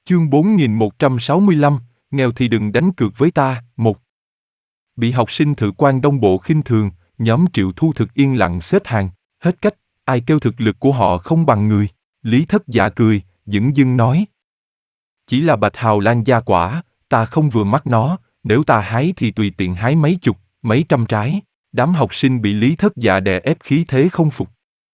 Chương 4165, nghèo thì đừng đánh cược với ta. Một. Bị học sinh Thự Quan Đông Bộ khinh thường, nhóm Triệu Thu Thực yên lặng xếp hàng, hết cách, ai kêu thực lực của họ không bằng người. Lý Thất Dạ cười, dửng dưng nói. Chỉ là bạch hào lan gia quả, ta không vừa mắt nó, nếu ta hái thì tùy tiện hái mấy chục, mấy trăm trái. Đám học sinh bị Lý Thất Dạ đè ép khí thế không phục.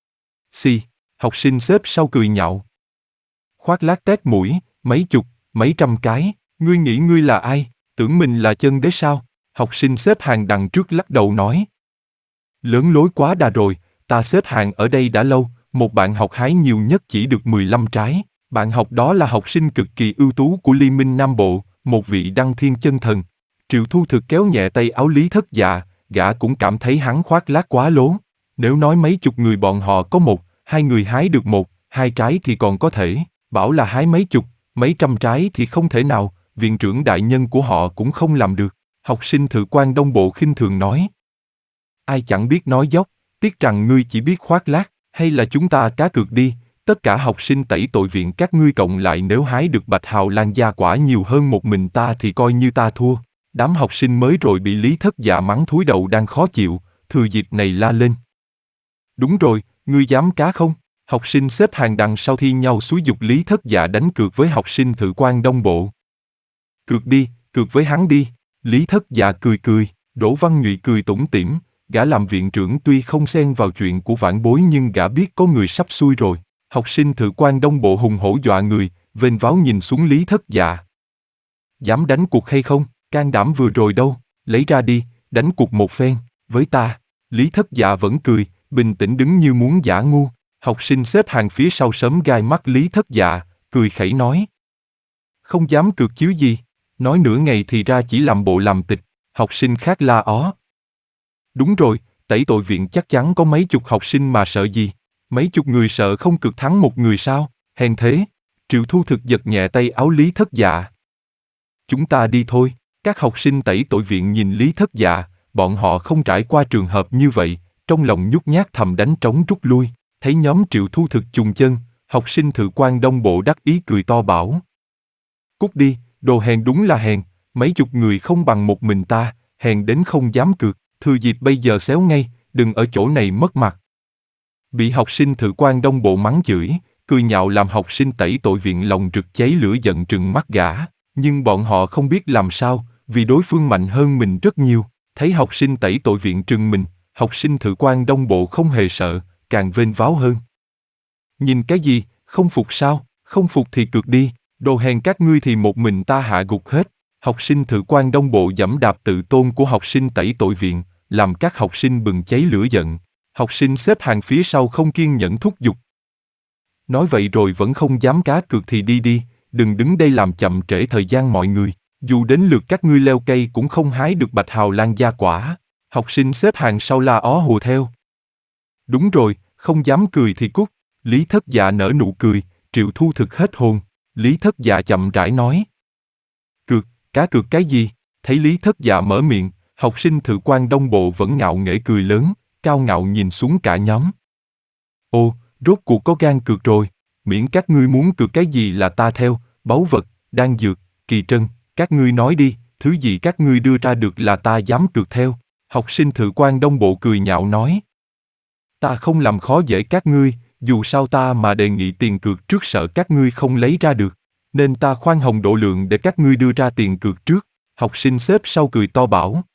Học sinh xếp sau cười nhạo. Khoác lác tét mũi, mấy chục, mấy trăm cái, ngươi nghĩ ngươi là ai, tưởng mình là chân đế sao? Học sinh xếp hàng đằng trước lắc đầu nói. Lớn lối quá đà rồi, ta xếp hàng ở đây đã lâu, một bạn học hái nhiều nhất chỉ được 15 trái. Bạn học đó là học sinh cực kỳ ưu tú của Liên minh Nam Bộ, một vị đăng thiên chân thần. Triệu Thu Thực kéo nhẹ tay áo Lý Thất Dạ, gã cũng cảm thấy hắn khoác lác quá lố. Nếu nói mấy chục người bọn họ có một, hai người hái được một, hai trái thì còn có thể, bảo là hái mấy chục, mấy trăm trái thì không thể nào, viện trưởng đại nhân của họ cũng không làm được. Học sinh Thự Quan Đông Bộ khinh thường nói. Ai chẳng biết nói dốc, tiếc rằng ngươi chỉ biết khoác lác, hay là chúng ta cá cược đi, tất cả học sinh tẩy tội viện các ngươi cộng lại nếu hái được bạch hào lan gia quả nhiều hơn một mình ta thì coi như ta thua. Đám học sinh mới rồi bị Lý Thất Dạ mắng thúi đầu đang khó chịu, thừa dịp này la lên. Đúng rồi, ngươi dám cá không? Học sinh xếp hàng đằng sau thi nhau xúi giục Lý Thất Dạ đánh cược với học sinh Thự Quan Đông Bộ. Cược đi, cược với hắn đi. Lý Thất Dạ cười cười, Đỗ Văn Nhụy cười tủm tỉm, gã làm viện trưởng tuy không xen vào chuyện của vãn bối nhưng gã biết có người sắp xui rồi. Học sinh Thự Quan Đông Bộ hùng hổ dọa người, vênh váo nhìn xuống Lý Thất Dạ. Dám đánh cuộc hay không? Can đảm vừa rồi đâu, lấy ra đi, đánh cuộc một phen, với ta. Lý Thất Dạ vẫn cười, bình tĩnh đứng như muốn giả ngu. Học sinh xếp hàng phía sau sớm gai mắt Lý Thất Dạ, cười khẩy nói. Không dám cược chứ gì, nói nửa ngày thì ra chỉ làm bộ làm tịch. Học sinh khác la ó. Đúng rồi, tẩy tội viện chắc chắn có mấy chục học sinh mà sợ gì, mấy chục người sợ không cược thắng một người sao, hèn thế. Triệu Thu Thực giật nhẹ tay áo Lý Thất Dạ. Chúng ta đi thôi. Các học sinh tẩy tội viện nhìn Lý Thất Dạ, bọn họ không trải qua trường hợp như vậy, trong lòng nhút nhát thầm đánh trống rút lui. Thấy nhóm Triệu Thu Thực chùng chân, học sinh Thự Quan Đông Bộ đắc ý cười to bảo. Cút đi, đồ hèn đúng là hèn, mấy chục người không bằng một mình ta, hèn đến không dám cược, thừa dịp bây giờ xéo ngay, đừng ở chỗ này mất mặt. Bị học sinh Thự Quan Đông Bộ mắng chửi, cười nhạo làm học sinh tẩy tội viện lòng rực cháy lửa giận trừng mắt gã, nhưng bọn họ không biết làm sao, vì đối phương mạnh hơn mình rất nhiều. Thấy học sinh tẩy tội viện trừng mình, học sinh Thự Quan Đông Bộ không hề sợ, càng vênh váo hơn. Nhìn cái gì, không phục sao, không phục thì cược đi, đồ hèn các ngươi thì một mình ta hạ gục hết. Học sinh Thự Quan Đông Bộ giẫm đạp tự tôn của học sinh tẩy tội viện, làm các học sinh bừng cháy lửa giận. Học sinh xếp hàng phía sau không kiên nhẫn thúc giục. Nói vậy rồi vẫn không dám cá cược thì đi đi, đừng đứng đây làm chậm trễ thời gian mọi người. Dù đến lượt các ngươi leo cây cũng không hái được bạch hào lan gia quả. Học sinh xếp hàng sau la ó hùa theo. Đúng rồi, không dám cười thì cút. Lý Thất Dạ nở nụ cười, Triệu Thu Thực hết hồn. Lý Thất Dạ chậm rãi nói. Cược, cá cược cái gì? Thấy Lý Thất Dạ mở miệng, học sinh Thự Quan Đông Bộ vẫn ngạo nghễ cười lớn, cao ngạo nhìn xuống cả nhóm. Ô, rốt cuộc có gan cược rồi, miễn các ngươi muốn cược cái gì là ta theo, báu vật, đan dược, kỳ trân, các ngươi nói đi, thứ gì các ngươi đưa ra được là ta dám cược theo. Học sinh Thự Quan Đông Bộ cười nhạo nói. Ta không làm khó dễ các ngươi, dù sao ta mà đề nghị tiền cược trước sợ các ngươi không lấy ra được, nên ta khoan hồng độ lượng để các ngươi đưa ra tiền cược trước. Học sinh xếp sau cười to bảo.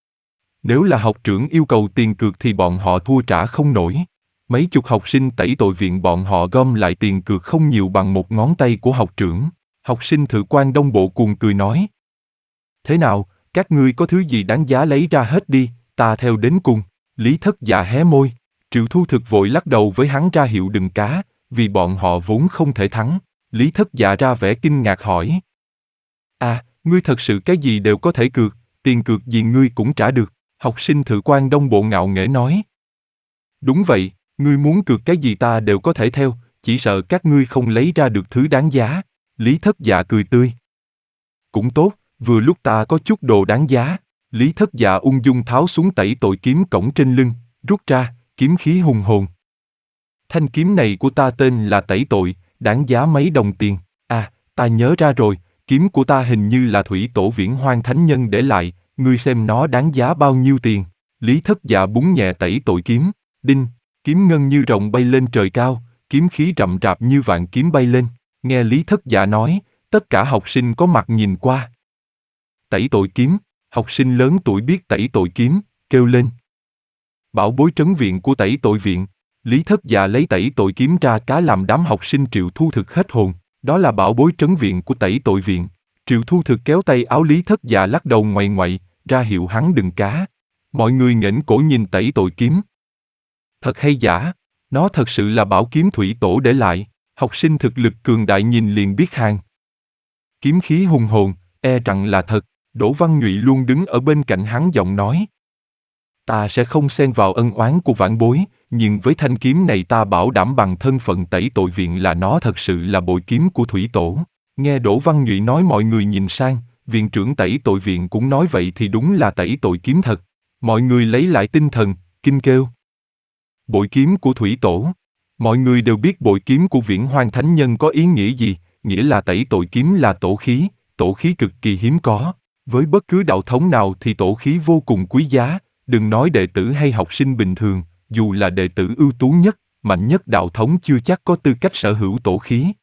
Nếu là học trưởng yêu cầu tiền cược thì bọn họ thua trả không nổi. Mấy chục học sinh tẩy tội viện bọn họ gom lại tiền cược không nhiều bằng một ngón tay của học trưởng. Học sinh Thự Quan Đông Bộ cuồng cười nói. Thế nào, các ngươi có thứ gì đáng giá lấy ra hết đi, ta theo đến cùng. Lý Thất Dạ hé môi, Triệu Thu Thực vội lắc đầu với hắn ra hiệu đừng cá, vì bọn họ vốn không thể thắng. Lý Thất Dạ ra vẻ kinh ngạc hỏi. À, ngươi thật sự cái gì đều có thể cược, tiền cược gì ngươi cũng trả được. Học sinh Thự Quan Đông Bộ ngạo nghễ nói. Đúng vậy, ngươi muốn cược cái gì ta đều có thể theo, chỉ sợ các ngươi không lấy ra được thứ đáng giá. Lý Thất Dạ cười tươi. Cũng tốt, vừa lúc ta có chút đồ đáng giá. Lý Thất Dạ ung dung tháo xuống tẩy tội kiếm cổng trên lưng, rút ra, kiếm khí hùng hồn. Thanh kiếm này của ta tên là tẩy tội, đáng giá mấy đồng tiền. À, Ta nhớ ra rồi, kiếm của ta hình như là Thủy Tổ Viễn Hoang Thánh Nhân để lại, ngươi xem nó đáng giá bao nhiêu tiền. Lý Thất Dạ búng nhẹ tẩy tội kiếm, đinh, kiếm ngân như rồng bay lên trời cao, kiếm khí rậm rạp như vạn kiếm bay lên. Nghe Lý Thất Dạ nói, tất cả học sinh có mặt nhìn qua. Tẩy tội kiếm, học sinh lớn tuổi biết tẩy tội kiếm, kêu lên. Bảo bối trấn viện của tẩy tội viện. Lý Thất Dạ lấy tẩy tội kiếm ra cá làm đám học sinh Triệu Thu Thực hết hồn, đó là bảo bối trấn viện của tẩy tội viện. Triệu Thu Thực kéo tay áo Lý Thất Dạ lắc đầu ngoại ngoại, ra hiệu hắn đừng cá. Mọi người nghển cổ nhìn tẩy tội kiếm. Thật hay giả, nó thật sự là bảo kiếm Thủy Tổ để lại, học sinh thực lực cường đại nhìn liền biết hàng. Kiếm khí hùng hồn, e rằng là thật, Đỗ Văn Nhụy luôn đứng ở bên cạnh hắn giọng nói. Ta sẽ không xen vào ân oán của vãn bối, nhưng với thanh kiếm này ta bảo đảm bằng thân phận tẩy tội viện là nó thật sự là bội kiếm của Thủy Tổ. Nghe Đỗ Văn Nhụy nói mọi người nhìn sang, viện trưởng tẩy tội viện cũng nói vậy thì đúng là tẩy tội kiếm thật. Mọi người lấy lại tinh thần, kinh kêu. Bội kiếm của Thủy Tổ. Mọi người đều biết bội kiếm của Viễn Hoang Thánh Nhân có ý nghĩa gì, nghĩa là tẩy tội kiếm là tổ khí cực kỳ hiếm có. Với bất cứ đạo thống nào thì tổ khí vô cùng quý giá, đừng nói đệ tử hay học sinh bình thường, dù là đệ tử ưu tú nhất, mạnh nhất đạo thống chưa chắc có tư cách sở hữu tổ khí.